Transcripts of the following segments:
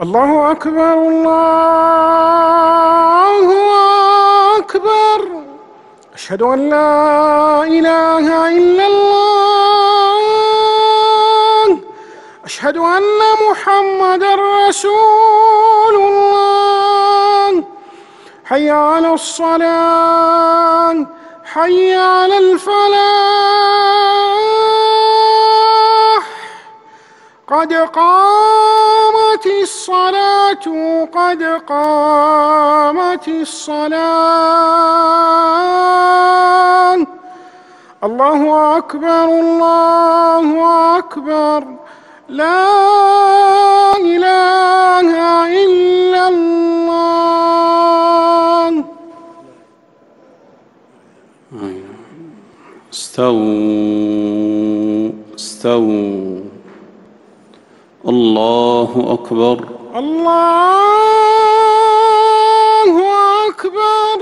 الله أكبر الله أكبر. أشهد أن لا إله إلا الله. أشهد أن محمدًا رسول الله. حي على الصلاة، حي على الفلاح. قد قامت الصلاة، قد قامت الصلاة. الله أكبر الله أكبر. لا إله إلا الله. استووا استووا. الله أكبر الله أكبر.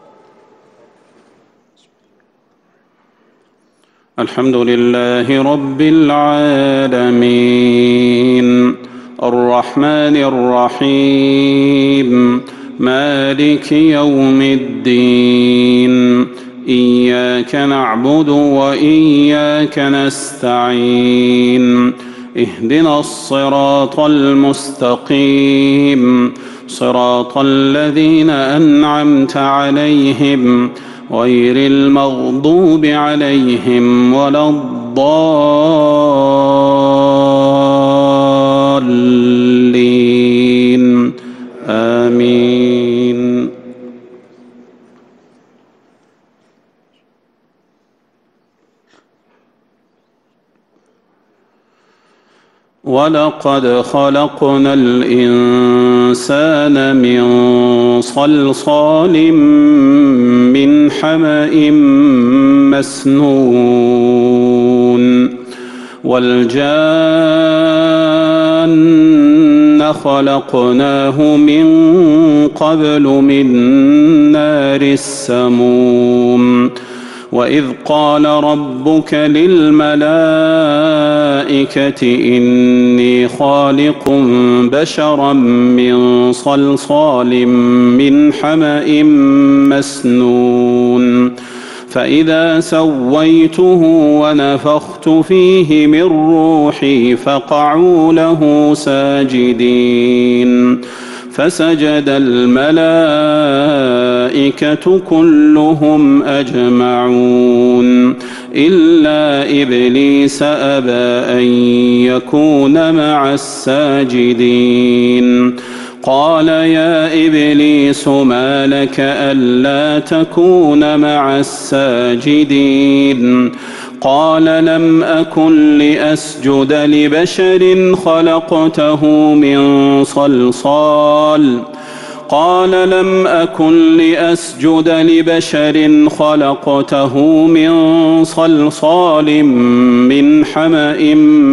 الحمد لله رب العالمين الرحمن الرحيم مالك يوم الدين. إياك نعبد وإياك نستعين. اهدنا الصراط المستقيم، صراط الذين أنعمت عليهم غير المغضوب عليهم ولا الضالين. آمين. ولقد خلقنا الإنسان من صلصال من حمأ مسنون. والجان خلقناه من قبل من نار السموم. وإذ قال ربك للملائكة إني خالق بشرا من صلصال من حمأ مسنون. فإذا سويته ونفخت فيه من روحي فقعوا له ساجدين. فسجد الملائكة كلهم أجمعون إلا إبليس أبى أن يكون مع الساجدين. قال يا إبليس ما لك ألا تكون مع الساجدين؟ قال لم أكن لأسجد لبشر خلقته من صلصال. قال لم أكن لأسجد لبشر خلقته من صلصال من حمأ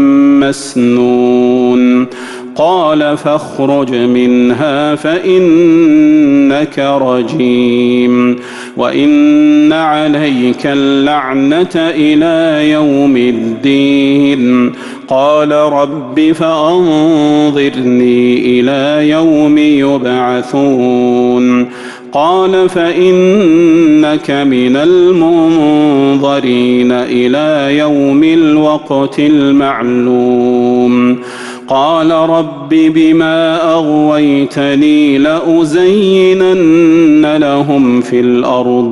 مسنون. قال فاخرج منها فإنك رجيم وإن عليك اللعنة إلى يوم الدين. قال رب فأنظرني إلى يوم يبعثون. قال فإنك من المنظرين إلى يوم الوقت المعلوم. قال رب بما أغويتني لأزينن لهم في الأرض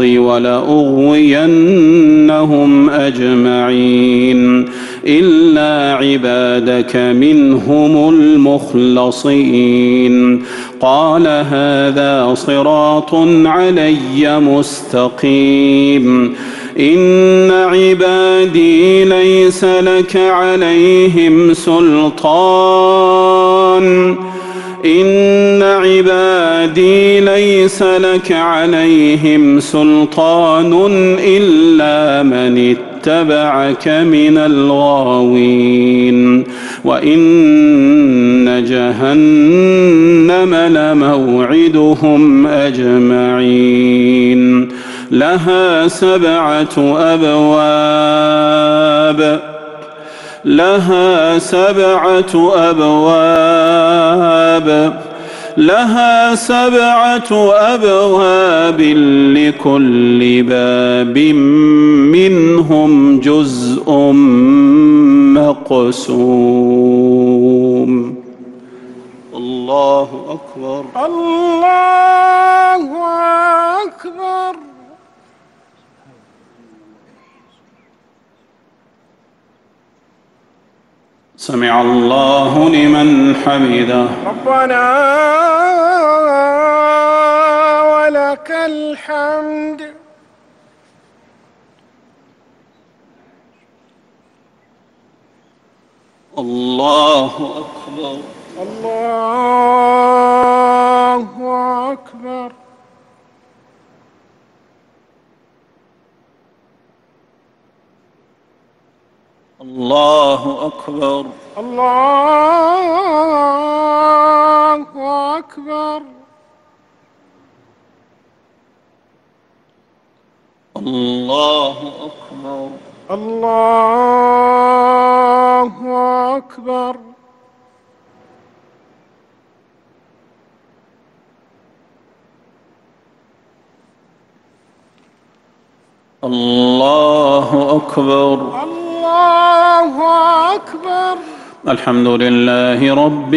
ولأغوينهم أجمعين إلا عبادك منهم المخلصين. قال هذا صراط علي مستقيم. إن عبادي ليس لك عليهم سلطان. إن عبادي ليس لك عليهم سلطان إلا من اتبعك من الغاوين. وإن جهنم لموعدهم أجمعين. لها 7 أبواب لها سبعة أبواب لكل باب منهم جزء مقسوم. الله أكبر. الله أكبر. سمع الله لمن حمده. ربنا ولك الحمد. الله أكبر. الله أكبر. الله أكبر. الله أكبر. الله أكبر. الله أكبر. الله أكبر. الله أكبر. الحمد لله رب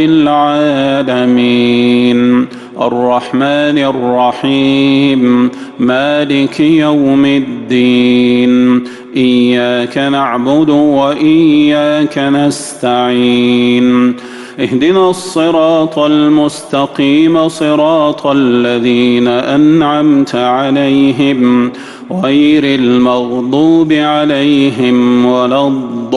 العالمين الرحمن الرحيم مالك يوم الدين إياك نعبد وإياك نستعين اهدنا الصراط المستقيم صراط الذين أنعمت عليهم غير المغضوب عليهم ولا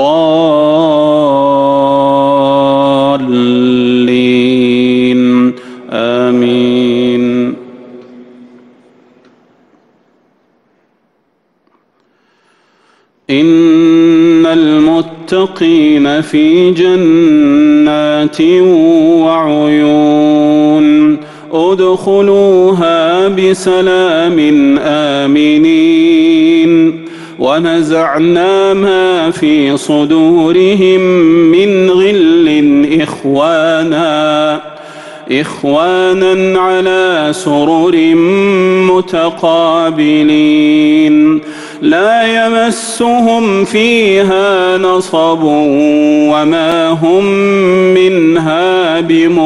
الضالين آمين. إن المتقين في جنات وعيون ادخلوها بسلام آمنين ونزعنا ما في صدورهم من غل إخوانا على سرر متقابلين لا يمسهم فيها نصب وما هم منها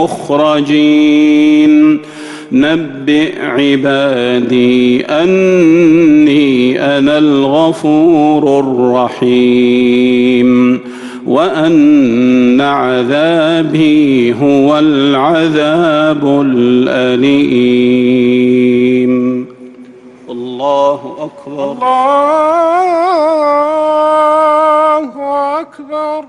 بمخرجين نبئ عبادي أني أنا الغفور الرحيم وأن عذابي هو العذاب الأليم. الله أكبر. الله أكبر.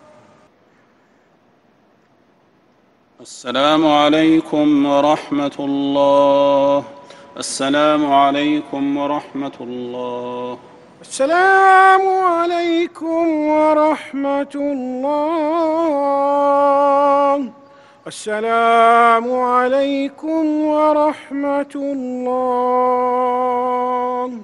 السلام عليكم ورحمة الله. السلام عليكم ورحمة الله. السلام عليكم ورحمة الله. السلام عليكم ورحمة الله.